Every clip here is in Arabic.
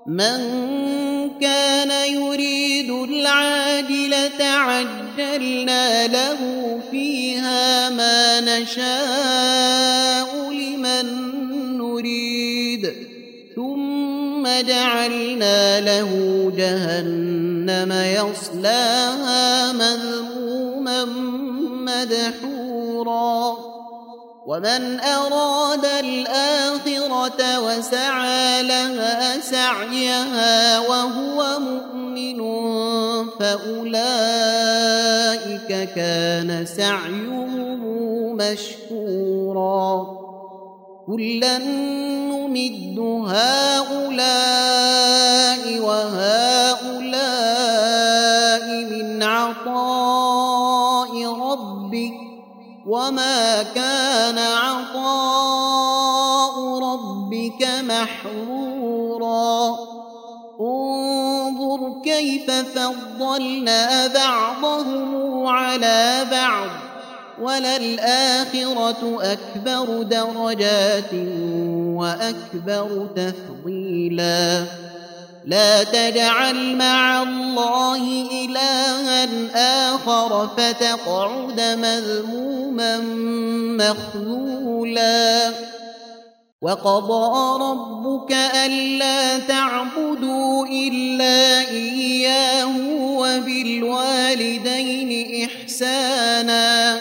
من كان يريد العاجلة عجلنا له فيها ما نشاء لمن نريد ثم جعلنا له جهنم يصلاها مذموما مدحورا ومن أراد الآخرة وسعى لها سعيها وهو مؤمن فأولئك كان سعيهم مشكورا كلا نمد هؤلاء وهؤلاء من عطاء ربك وما كان عطاء ربك محظورا انظر كيف فضلنا بعضهم على بعض وللآخرة أكبر درجات وأكبر تفضيلا لا تجعل مع الله إلها آخر فتقعد مذموما مخذولا وقضى ربك ألا تعبدوا إلا إياه وبالوالدين إحسانا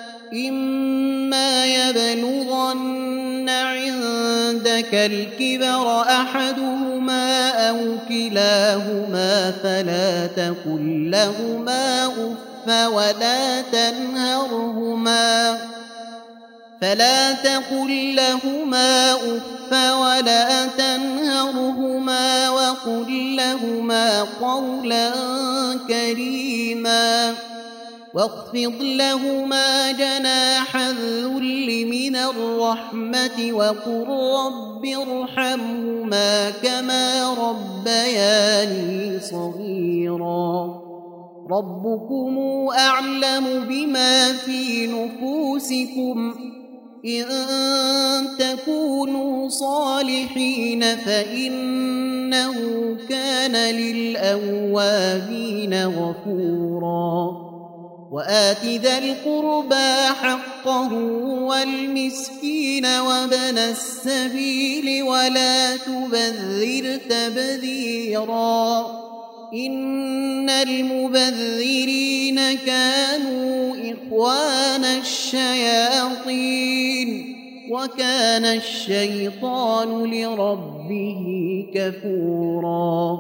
إما يبلغن عندك الكبر أحدهما أو كلاهما فلا تقل لهما أف ولا تنهرهما وقل لهما قولا كريما واخفض لهما جناح الذل من الرحمة وقل رب ارحمهما كما ربياني صغيرا ربكم أعلم بما في نفوسكم إن تكونوا صالحين فإنه كان للأوابين غفورا وآت ذا القربى حقه والمسكين وابن السبيل ولا تبذر تبذيرا إن المبذرين كانوا إخوان الشياطين وكان الشيطان لربه كفورا